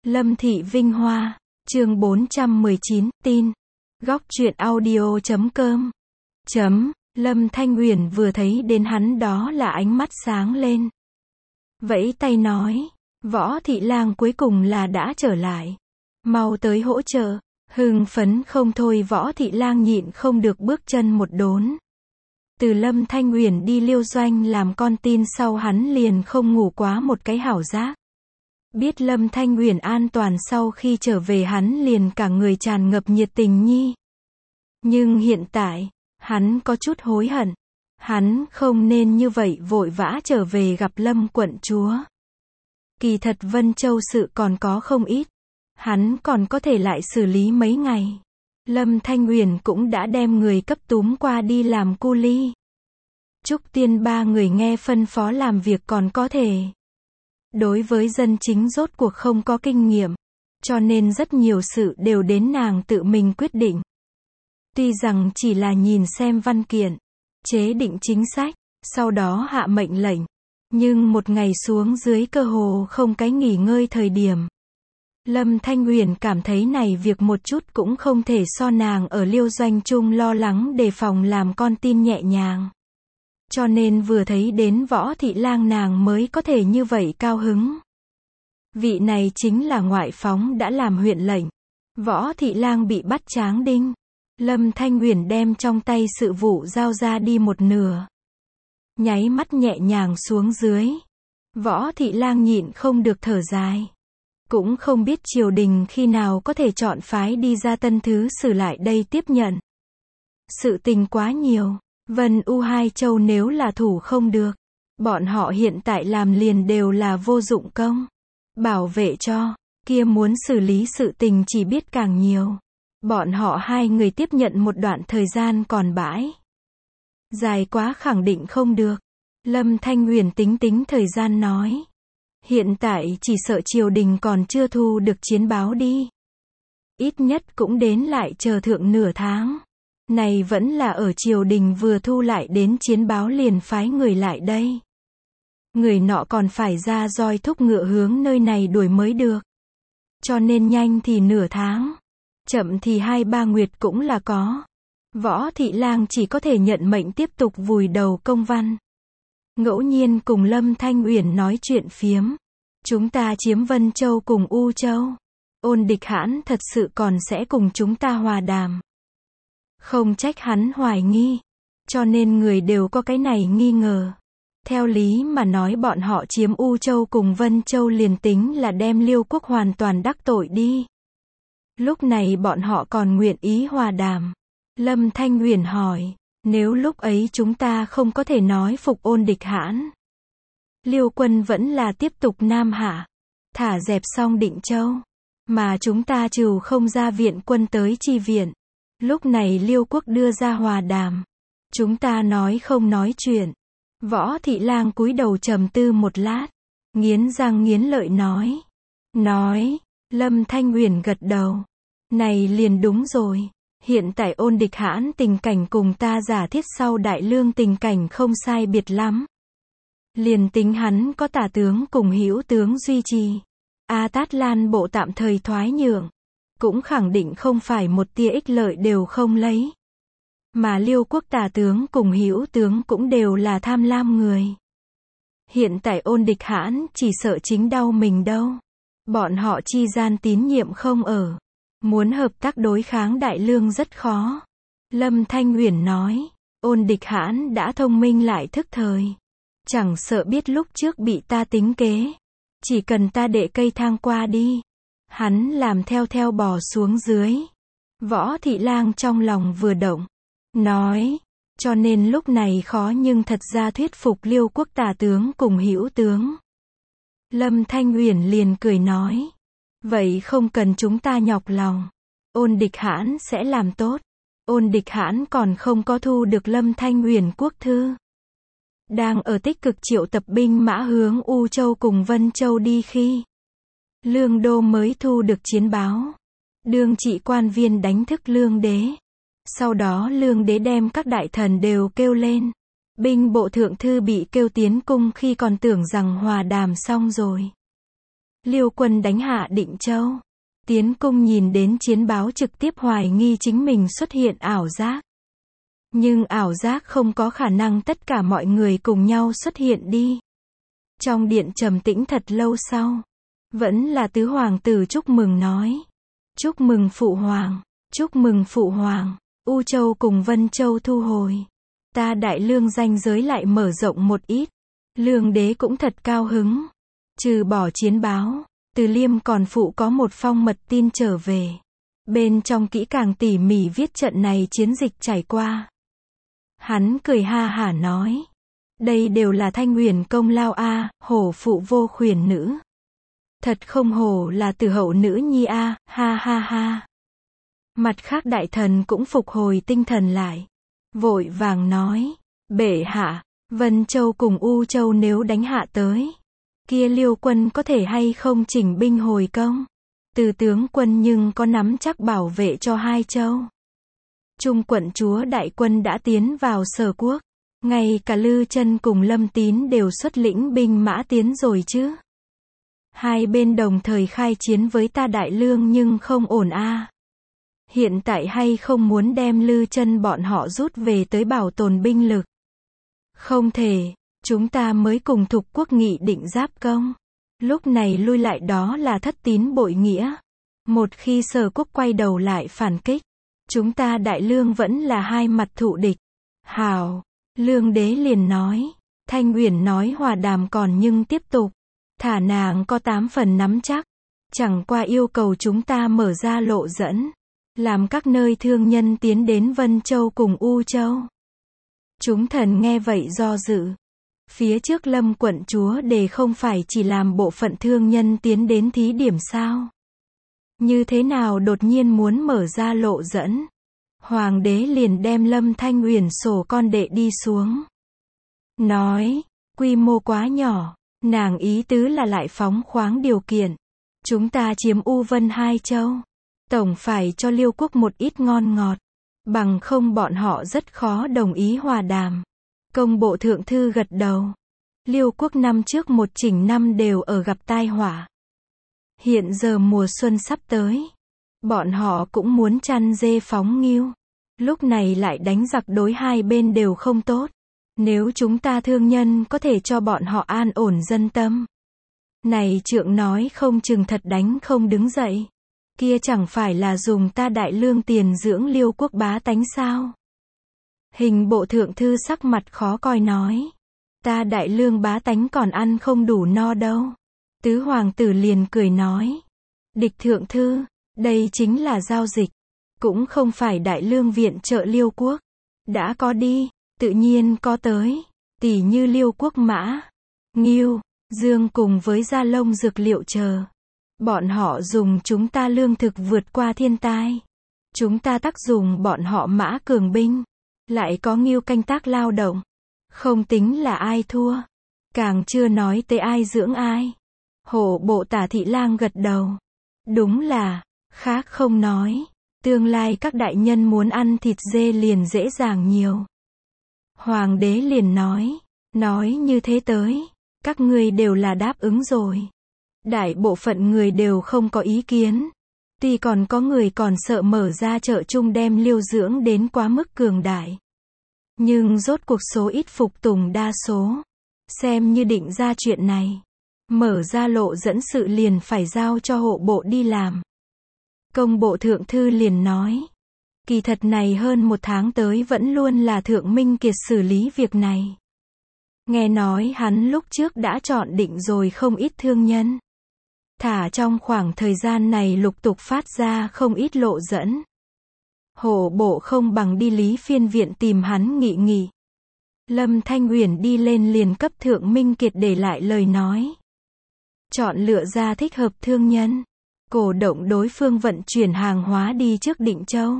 Lâm Thị Vinh Hoa, chương 419, tin. Góc truyện audio.com. Lâm Thanh Uyển vừa thấy đến hắn đó là ánh mắt sáng lên. Vẫy tay nói, Võ Thị Lang cuối cùng là đã trở lại. Mau tới hỗ trợ. Hưng phấn không thôi, Võ Thị Lang nhịn không được bước chân một đốn. Từ Lâm Thanh Uyển đi Liêu Doanh làm con tin sau, hắn liền không ngủ quá một cái hảo giác. Biết Lâm Thanh Uyển an toàn sau khi trở về, hắn liền cả người tràn ngập nhiệt tình nhi. Nhưng hiện tại, hắn có chút hối hận. Hắn không nên như vậy vội vã trở về gặp Lâm quận chúa. Kỳ thật Vân Châu sự còn có không ít. Hắn còn có thể lại xử lý mấy ngày. Lâm Thanh Uyển cũng đã đem người cấp túm qua đi làm cu ly. Trúc Tiên ba người nghe phân phó làm việc còn có thể. Đối với dân chính rốt cuộc không có kinh nghiệm, cho nên rất nhiều sự đều đến nàng tự mình quyết định. Tuy rằng chỉ là nhìn xem văn kiện, chế định chính sách, sau đó hạ mệnh lệnh, nhưng một ngày xuống dưới cơ hồ không cái nghỉ ngơi thời điểm. Lâm Thanh Uyển cảm thấy này việc một chút cũng không thể so nàng ở Liêu Doanh chung lo lắng đề phòng làm con tin nhẹ nhàng. Cho nên vừa thấy đến Võ Thị Lang nàng mới có thể như vậy cao hứng. Vị này chính là ngoại phóng đã làm huyện lệnh. Võ Thị Lang bị bắt tráng đinh. Lâm Thanh Uyển đem trong tay sự vụ giao ra đi một nửa. Nháy mắt nhẹ nhàng xuống dưới. Võ Thị Lang nhịn không được thở dài. Cũng không biết triều đình khi nào có thể chọn phái đi ra tân thứ sử lại đây tiếp nhận. Sự tình quá nhiều. Vân U hai châu nếu là thủ không được, bọn họ hiện tại làm liền đều là vô dụng công. Bảo vệ cho, kia muốn xử lý sự tình chỉ biết càng nhiều. Bọn họ hai người tiếp nhận một đoạn thời gian còn bãi. Dài quá khẳng định không được. Lâm Thanh Uyển tính thời gian nói. Hiện tại chỉ sợ triều đình còn chưa thu được chiến báo đi. Ít nhất cũng đến lại chờ thượng nửa tháng. Này vẫn là ở triều đình vừa thu lại đến chiến báo liền phái người lại đây. Người nọ còn phải ra roi thúc ngựa hướng nơi này đuổi mới được. Cho nên nhanh thì nửa tháng, chậm thì 2-3 nguyệt cũng là có. Võ Thị Lang chỉ có thể nhận mệnh tiếp tục vùi đầu công văn. Ngẫu nhiên cùng Lâm Thanh Uyển nói chuyện phiếm. Chúng ta chiếm Vân Châu cùng U Châu. Ôn Địch Hãn thật sự còn sẽ cùng chúng ta hòa đàm. Không trách hắn hoài nghi. Cho nên người đều có cái này nghi ngờ. Theo lý mà nói bọn họ chiếm U Châu cùng Vân Châu liền tính là đem Liêu quốc hoàn toàn đắc tội đi. Lúc này bọn họ còn nguyện ý hòa đàm. Lâm Thanh Uyển hỏi, nếu lúc ấy chúng ta không có thể nói phục Ôn Địch Hãn, Liêu quân vẫn là tiếp tục Nam Hạ, thả dẹp xong Định Châu, mà chúng ta trừ không ra viện quân tới chi viện. Lúc này Liêu quốc đưa ra hòa đàm, chúng ta nói không nói chuyện. Võ Thị Lang cúi đầu trầm tư một lát, nghiến răng nghiến lợi nói. Lâm Thanh Uyển gật đầu. Này liền đúng rồi. Hiện tại Ôn Địch Hãn tình cảnh cùng ta giả thiết sau Đại Lương tình cảnh không sai biệt lắm. Liền tính hắn có tả tướng cùng hữu tướng duy trì, A Tát Lan bộ tạm thời thoái nhượng, cũng khẳng định không phải một tia ích lợi đều không lấy. Mà Liêu quốc tả tướng cùng hữu tướng cũng đều là tham lam người. Hiện tại Ôn Địch Hãn chỉ sợ chính đau mình đâu. Bọn họ chi gian tín nhiệm không ở. Muốn hợp tác đối kháng Đại Lương rất khó. Lâm Thanh Uyển nói, Ôn Địch Hãn đã thông minh lại thức thời. Chẳng sợ biết lúc trước bị ta tính kế. Chỉ cần ta đệ cây thang qua đi. Hắn làm theo bò xuống dưới. Võ Thị Lang trong lòng vừa động. Nói, cho nên lúc này khó nhưng thật ra thuyết phục Liêu quốc tả tướng cùng hữu tướng. Lâm Thanh Uyển liền cười nói. Vậy không cần chúng ta nhọc lòng. Ôn Địch Hãn sẽ làm tốt. Ôn Địch Hãn còn không có thu được Lâm Thanh Uyển quốc thư. Đang ở tích cực triệu tập binh mã hướng U Châu cùng Vân Châu đi khi Lương Đô mới thu được chiến báo. Đương trị quan viên đánh thức Lương Đế. Sau đó Lương Đế đem các đại thần đều kêu lên. Binh bộ thượng thư bị kêu tiến cung khi còn tưởng rằng hòa đàm xong rồi. Liêu Quân đánh hạ Định Châu. Tiến cung nhìn đến chiến báo trực tiếp hoài nghi chính mình xuất hiện ảo giác. Nhưng ảo giác không có khả năng tất cả mọi người cùng nhau xuất hiện đi. Trong điện trầm tĩnh thật lâu sau, vẫn là tứ hoàng tử chúc mừng nói. Chúc mừng phụ hoàng, chúc mừng phụ hoàng, U Châu cùng Vân Châu thu hồi. Ta Đại Lương danh giới lại mở rộng một ít. Lương đế cũng thật cao hứng. Trừ bỏ chiến báo, Từ Liêm còn phụ có một phong mật tin trở về. Bên trong kỹ càng tỉ mỉ viết trận này chiến dịch trải qua. Hắn cười ha hả nói. Đây đều là Thanh Huyền công lao a, hổ phụ vô khuyển nữ. Thật không hổ là Từ hậu nữ nhi a, ha ha ha. Mặt khác đại thần cũng phục hồi tinh thần lại. Vội vàng nói. Bệ hạ, Vân Châu cùng U Châu nếu đánh hạ tới. Kia Liêu Quân có thể hay không chỉnh binh hồi công? Từ tướng quân nhưng có nắm chắc bảo vệ cho hai châu. Trung quận chúa đại quân đã tiến vào Sở Quốc. Ngay cả Lư Chân cùng Lâm Tín đều xuất lĩnh binh mã tiến rồi chứ. Hai bên đồng thời khai chiến với ta Đại Lương nhưng không ổn a. Hiện tại hay không muốn đem Lư Chân bọn họ rút về tới bảo tồn binh lực? Không thể, chúng ta mới cùng Thục Quốc nghị định giáp công. Lúc này lui lại đó là thất tín bội nghĩa. Một khi Sở Quốc quay đầu lại phản kích, chúng ta Đại Lương vẫn là hai mặt thụ địch. Hào, Lương đế liền nói. Thanh Uyển nói hòa đàm còn nhưng tiếp tục. Thả nàng có 8 phần nắm chắc. Chẳng qua yêu cầu chúng ta mở ra lộ dẫn. Làm các nơi thương nhân tiến đến Vân Châu cùng U Châu. Chúng thần nghe vậy do dự. Phía trước Lâm quận chúa đề không phải chỉ làm bộ phận thương nhân tiến đến thí điểm sao? Như thế nào đột nhiên muốn mở ra lộ dẫn? Hoàng đế liền đem Lâm Thanh Uyển sổ con đệ đi xuống. Nói, quy mô quá nhỏ, nàng ý tứ là lại phóng khoáng điều kiện. Chúng ta chiếm U Vân hai châu. Tổng phải cho Liêu Quốc một ít ngon ngọt. Bằng không bọn họ rất khó đồng ý hòa đàm. Công bộ thượng thư gật đầu. Liêu Quốc năm trước một chỉnh năm đều ở gặp tai họa. Hiện giờ mùa xuân sắp tới. Bọn họ cũng muốn chăn dê phóng ngưu. Lúc này lại đánh giặc đối hai bên đều không tốt. Nếu chúng ta thương nhân có thể cho bọn họ an ổn dân tâm. Này trượng nói không chừng thật đánh không đứng dậy. Kia chẳng phải là dùng ta Đại Lương tiền dưỡng Liêu Quốc bá tánh sao? Hình bộ thượng thư sắc mặt khó coi nói. Ta Đại Lương bá tánh còn ăn không đủ no đâu. Tứ hoàng tử liền cười nói. Địch thượng thư, đây chính là giao dịch. Cũng không phải Đại Lương viện trợ Liêu Quốc. Đã có đi, tự nhiên có tới. Tỷ như Liêu Quốc mã, ngưu, dương cùng với gia lông dược liệu chờ. Bọn họ dùng chúng ta lương thực vượt qua thiên tai. Chúng ta tác dùng bọn họ mã cường binh. Lại có ngưu canh tác lao động. Không tính là ai thua. Càng chưa nói tới ai dưỡng ai. Hổ bộ Tả Thị Lang gật đầu. Đúng là, khác không nói. Tương lai các đại nhân muốn ăn thịt dê liền dễ dàng nhiều. Hoàng đế liền nói như thế tới. Các ngươi đều là đáp ứng rồi. Đại bộ phận người đều không có ý kiến. Tuy còn có người còn sợ mở ra chợ chung đem Liêu dưỡng đến quá mức cường đại. Nhưng rốt cuộc số ít phục tùng đa số. Xem như định ra chuyện này. Mở ra lộ dẫn sự liền phải giao cho hộ bộ đi làm. Công bộ thượng thư liền nói. Kỳ thật này hơn 1 tháng tới vẫn luôn là Thượng Minh Kiệt xử lý việc này. Nghe nói hắn lúc trước đã chọn định rồi không ít thương nhân. Thả trong khoảng thời gian này lục tục phát ra không ít lộ dẫn. Hộ bộ không bằng đi Lý Phiên viện tìm hắn nghị nghị. Lâm Thanh Uyển đi lên liền cấp Thượng Minh Kiệt để lại lời nói. Chọn lựa ra thích hợp thương nhân. Cổ động đối phương vận chuyển hàng hóa đi trước Định Châu.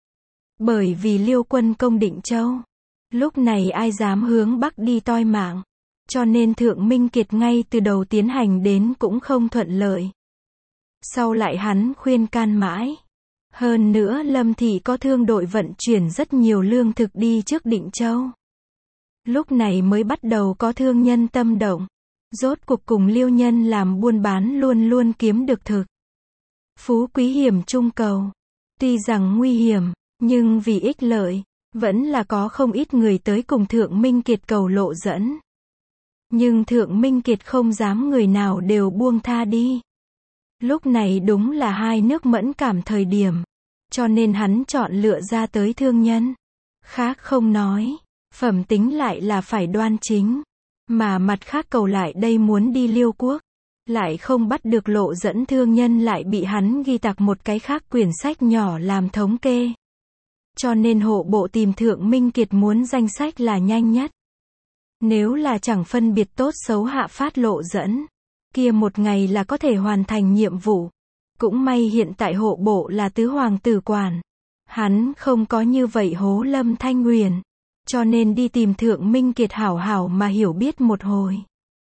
Bởi vì Liêu quân công Định Châu. Lúc này ai dám hướng Bắc đi toi mạng. Cho nên Thượng Minh Kiệt ngay từ đầu tiến hành đến cũng không thuận lợi. Sau lại hắn khuyên can mãi. Hơn nữa Lâm Thị có thương đội vận chuyển rất nhiều lương thực đi trước Định Châu. Lúc này mới bắt đầu có thương nhân tâm động. Rốt cuộc cùng Liêu Nhân làm buôn bán luôn luôn kiếm được thực. Phú quý hiểm chung cầu. Tuy rằng nguy hiểm, nhưng vì ích lợi, vẫn là có không ít người tới cùng Thượng Minh Kiệt cầu lộ dẫn. Nhưng Thượng Minh Kiệt không dám người nào đều buông tha đi. Lúc này đúng là hai nước mẫn cảm thời điểm. Cho nên hắn chọn lựa ra tới thương nhân. Khác không nói, phẩm tính lại là phải đoan chính. Mà mặt khác cầu lại đây muốn đi Liêu quốc. Lại không bắt được lộ dẫn thương nhân lại bị hắn ghi tặc một cái khác quyển sách nhỏ làm thống kê. Cho nên hộ bộ tìm Thượng Minh Kiệt muốn danh sách là nhanh nhất. Nếu là chẳng phân biệt tốt xấu hạ phát lộ dẫn, kia một ngày là có thể hoàn thành nhiệm vụ. Cũng may hiện tại hộ bộ là tứ hoàng tử quản. Hắn không có như vậy hố Lâm Thanh Huyền. Cho nên đi tìm Thượng Minh Kiệt hảo hảo mà hiểu biết một hồi.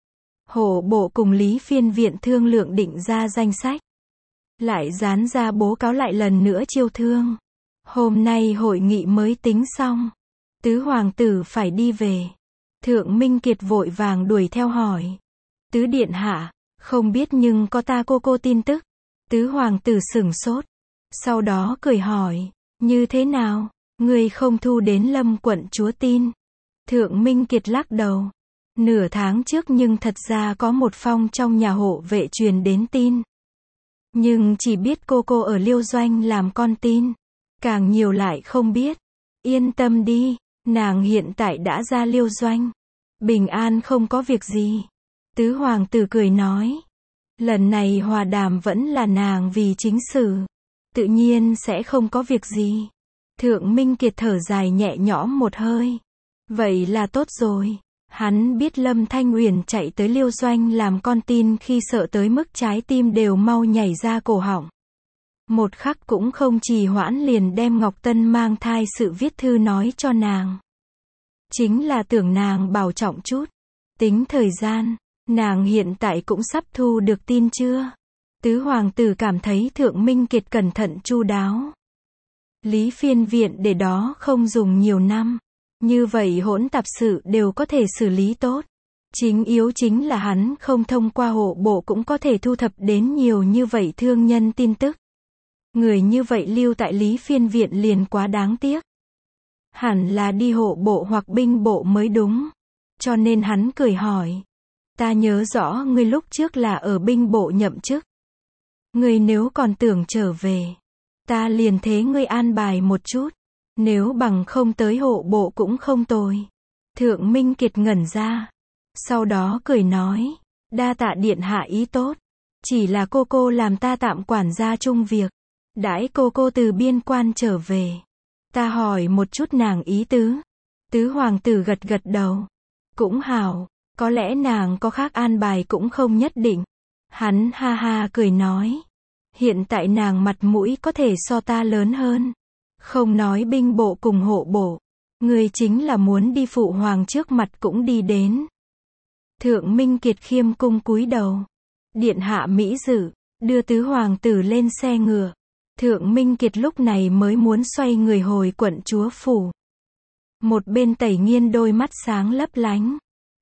Hộ bộ cùng Lý Phiên Viện thương lượng định ra danh sách. Lại dán ra bố cáo lại lần nữa chiêu thương. Hôm nay hội nghị mới tính xong. Tứ hoàng tử phải đi về. Thượng Minh Kiệt vội vàng đuổi theo hỏi. Tứ điện hạ, không biết nhưng có ta cô tin tức. Tứ hoàng tử sửng sốt. Sau đó cười hỏi, như thế nào, ngươi không thu đến Lâm quận chúa tin. Thượng Minh Kiệt lắc đầu. Nửa tháng trước nhưng thật ra có một phong trong nhà hộ vệ truyền đến tin. Nhưng chỉ biết cô ở Liêu Doanh làm con tin. Càng nhiều lại không biết. Yên tâm đi, nàng hiện tại đã ra Liêu Doanh. Bình an không có việc gì. Tứ hoàng tử cười nói. Lần này hòa đàm vẫn là nàng vì chính sự. Tự nhiên sẽ không có việc gì. Thượng Minh Kiệt thở dài nhẹ nhõm một hơi. Vậy là tốt rồi. Hắn biết Lâm Thanh Huyền chạy tới Liêu Doanh làm con tin khi sợ tới mức trái tim đều mau nhảy ra cổ họng. Một khắc cũng không trì hoãn liền đem Ngọc Tân mang thai sự viết thư nói cho nàng. Chính là tưởng nàng bảo trọng chút. Tính thời gian, nàng hiện tại cũng sắp thu được tin chưa? Tứ hoàng tử cảm thấy Thượng Minh Kiệt cẩn thận chu đáo. Lý Phiên Viện để đó không dùng nhiều năm. Như vậy hỗn tạp sự đều có thể xử lý tốt. Chính yếu chính là hắn không thông qua hộ bộ cũng có thể thu thập đến nhiều như vậy thương nhân tin tức. Người như vậy lưu tại Lý Phiên Viện liền quá đáng tiếc. Hẳn là đi hộ bộ hoặc binh bộ mới đúng. Cho nên hắn cười hỏi. Ta nhớ rõ ngươi lúc trước là ở binh bộ nhậm chức. Ngươi nếu còn tưởng trở về, ta liền thế ngươi an bài một chút. Nếu bằng không tới hộ bộ cũng không tồi. Thượng Minh Kiệt ngẩn ra. Sau đó cười nói. Đa tạ điện hạ ý tốt. Chỉ là cô làm ta tạm quản gia chung việc. Đãi cô từ biên quan trở về. Ta hỏi một chút nàng ý tứ. Tứ hoàng tử gật đầu. Cũng hảo. Có lẽ nàng có khác an bài cũng không nhất định. Hắn ha ha cười nói. Hiện tại nàng mặt mũi có thể so ta lớn hơn. Không nói binh bộ cùng hộ bộ. Người chính là muốn đi phụ hoàng trước mặt cũng đi đến. Thượng Minh Kiệt khiêm cung cúi đầu. Điện hạ mỹ dự, đưa tứ hoàng tử lên xe ngựa. Thượng Minh Kiệt lúc này mới muốn xoay người hồi quận chúa phủ. Một bên Tẩy Nghiên đôi mắt sáng lấp lánh.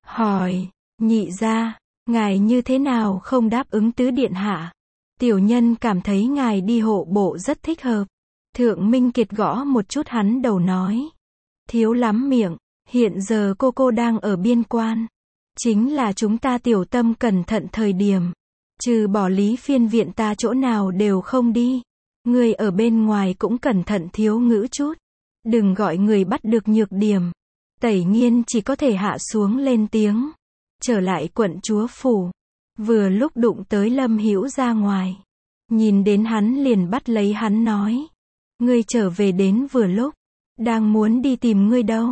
Hỏi, nhị gia, ngài như thế nào không đáp ứng tứ điện hạ? Tiểu nhân cảm thấy ngài đi hộ bộ rất thích hợp. Thượng Minh Kiệt gõ một chút hắn đầu nói. Thiếu lắm miệng, hiện giờ cô đang ở biên quan. Chính là chúng ta tiểu tâm cẩn thận thời điểm. Trừ bỏ Lý Phiên Viện ta chỗ nào đều không đi. Người ở bên ngoài cũng cẩn thận thiếu ngữ chút. Đừng gọi người bắt được nhược điểm. Tẩy Nghiên chỉ có thể hạ xuống lên tiếng. Trở lại quận chúa phủ. Vừa lúc đụng tới Lâm Hữu ra ngoài. Nhìn đến hắn liền bắt lấy hắn nói. Ngươi trở về đến vừa lúc. Đang muốn đi tìm ngươi đâu.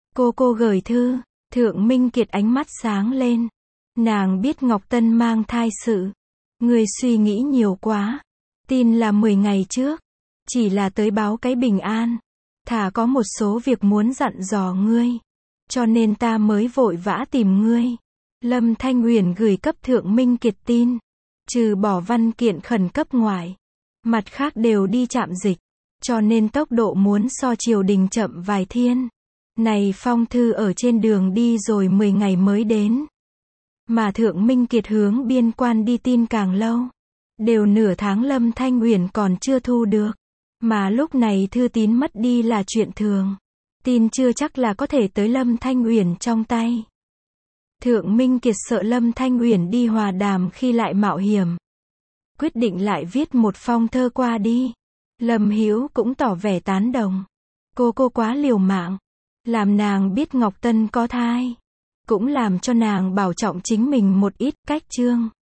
Cô gửi thư. Thượng Minh Kiệt ánh mắt sáng lên. Nàng biết Ngọc Tân mang thai sự. Ngươi suy nghĩ nhiều quá. Tin là 10 ngày trước. Chỉ là tới báo cái bình an. Thả có một số việc muốn dặn dò ngươi. Cho nên ta mới vội vã tìm ngươi. Lâm Thanh Huyền gửi cấp Thượng Minh Kiệt tin. Trừ bỏ văn kiện khẩn cấp ngoại. Mặt khác đều đi trạm dịch. Cho nên tốc độ muốn so triều đình chậm vài thiên. Này phong thư ở trên đường đi rồi 10 ngày mới đến. Mà Thượng Minh Kiệt hướng biên quan đi tin càng lâu. Đều nửa tháng Lâm Thanh Uyển còn chưa thu được. Mà lúc này thư tín mất đi là chuyện thường. Tin chưa chắc là có thể tới Lâm Thanh Uyển trong tay. Thượng Minh Kiệt sợ Lâm Thanh Uyển đi hòa đàm khi lại mạo hiểm. Quyết định lại viết một phong thơ qua đi. Lâm Hữu cũng tỏ vẻ tán đồng. Cô quá liều mạng. Làm nàng biết Ngọc Tân có thai. Cũng làm cho nàng bảo trọng chính mình một ít. Cách chương